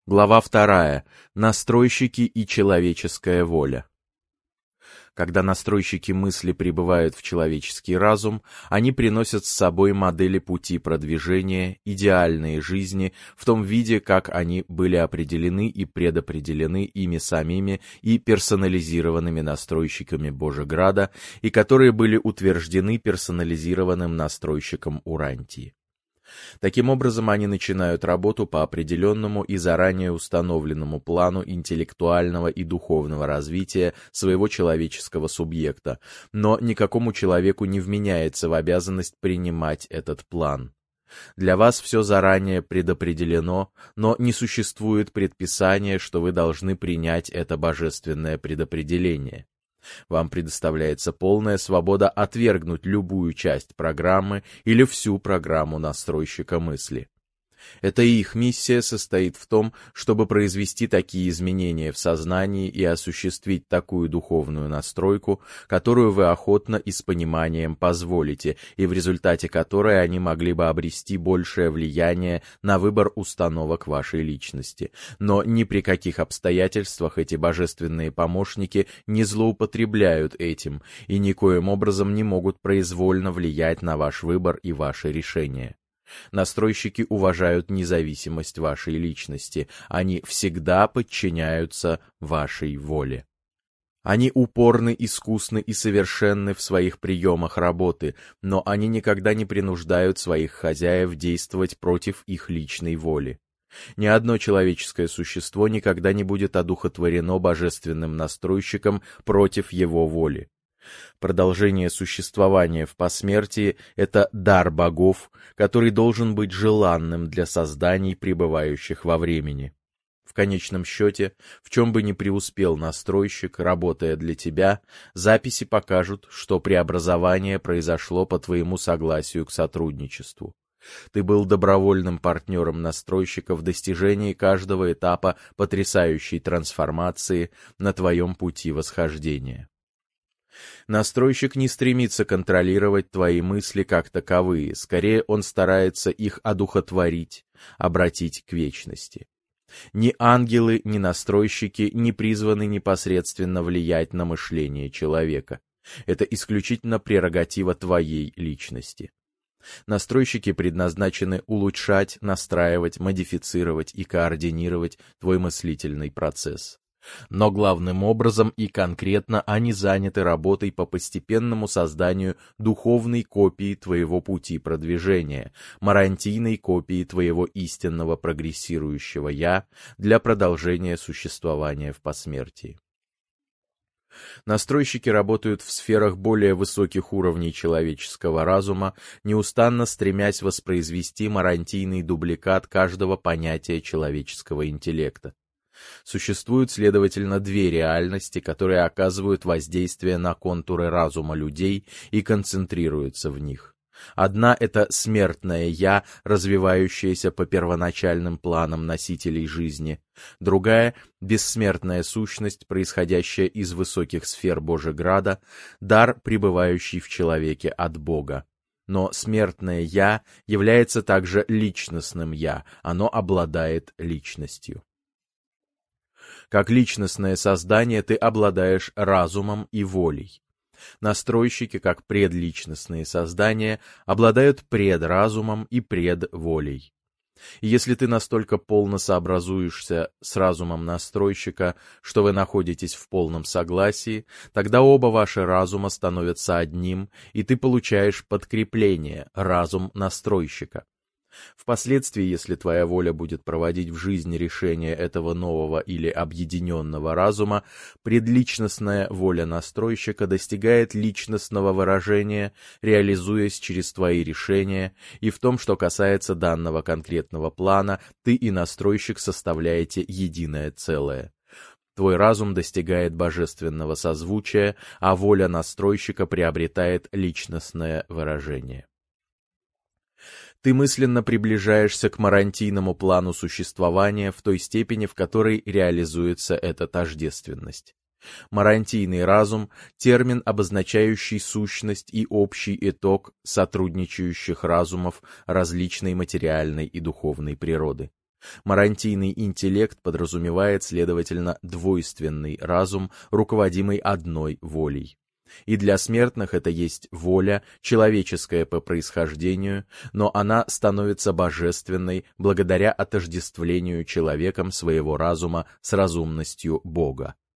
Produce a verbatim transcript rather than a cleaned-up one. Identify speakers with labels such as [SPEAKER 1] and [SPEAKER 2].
[SPEAKER 1] Глава вторая. Настройщики и человеческая воля. Когда настройщики мысли прибывают в человеческий разум, они приносят с собой модели пути продвижения, идеальные жизни, в том виде, как они были определены и предопределены ими самими и персонализированными настройщиками Божеграда, и которые были утверждены персонализированным настройщиком Урантии. Таким образом, они начинают работу по определенному и заранее установленному плану интеллектуального и духовного развития своего человеческого субъекта, но никакому человеку не вменяется в обязанность принимать этот план. Для вас все заранее предопределено, но не существует предписания, что вы должны принять это божественное предопределение. Вам предоставляется полная свобода отвергнуть любую часть программы или всю программу настройщика мысли. Эта их миссия состоит в том, чтобы произвести такие изменения в сознании и осуществить такую духовную настройку, которую вы охотно и с пониманием позволите, и в результате которой они могли бы обрести большее влияние на выбор установок вашей личности. Но ни при каких обстоятельствах эти божественные помощники не злоупотребляют этим и никоим образом не могут произвольно влиять на ваш выбор и ваши решения. Настройщики уважают независимость вашей личности, они всегда подчиняются вашей воле. Они упорны, искусны и совершенны в своих приемах работы, но они никогда не принуждают своих хозяев действовать против их личной воли. Ни одно человеческое существо никогда не будет одухотворено божественным настройщиком против его воли. Продолжение существования в посмертии — это дар богов, который должен быть желанным для созданий, пребывающих во времени. В конечном счете, в чем бы ни преуспел настройщик, работая для тебя, записи покажут, что преобразование произошло по твоему согласию к сотрудничеству. Ты был добровольным партнером настройщика в достижении каждого этапа потрясающей трансформации на твоем пути восхождения. Настройщик не стремится контролировать твои мысли как таковые, скорее он старается их одухотворить, обратить к вечности. Ни ангелы, ни настройщики не призваны непосредственно влиять на мышление человека. Это исключительно прерогатива твоей личности. Настройщики предназначены улучшать, настраивать, модифицировать и координировать твой мыслительный процесс. Но главным образом и конкретно они заняты работой по постепенному созданию духовной копии твоего пути продвижения, марантийной копии твоего истинного прогрессирующего «я» для продолжения существования в посмертии. Настройщики работают в сферах более высоких уровней человеческого разума, неустанно стремясь воспроизвести марантийный дубликат каждого понятия человеческого интеллекта. Существуют, следовательно, две реальности, которые оказывают воздействие на контуры разума людей и концентрируются в них. Одна — это смертное «я», развивающееся по первоначальным планам носителей жизни. Другая — бессмертная сущность, происходящая из высоких сфер Божеграда, дар, пребывающий в человеке от Бога. Но смертное «я» является также личностным «я», оно обладает личностью. Как личностное создание ты обладаешь разумом и волей. Настройщики, как предличностные создания, обладают предразумом и предволей. И если ты настолько полно сообразуешься с разумом настройщика, что вы находитесь в полном согласии, тогда оба ваши разума становятся одним, и ты получаешь подкрепление, разум настройщика. Впоследствии, если твоя воля будет проводить в жизнь решение этого нового или объединенного разума, предличностная воля настройщика достигает личностного выражения, реализуясь через твои решения, и в том, что касается данного конкретного плана, ты и настройщик составляете единое целое. Твой разум достигает божественного созвучия, а воля настройщика приобретает личностное выражение. Ты мысленно приближаешься к марантийному плану существования в той степени, в которой реализуется эта тождественность. Марантийный разум — термин, обозначающий сущность и общий итог сотрудничающих разумов различной материальной и духовной природы. Марантийный интеллект подразумевает, следовательно, двойственный разум, руководимый одной волей. И для смертных это есть воля, человеческая по происхождению, но она становится божественной благодаря отождествлению человеком своего разума с разумностью Бога.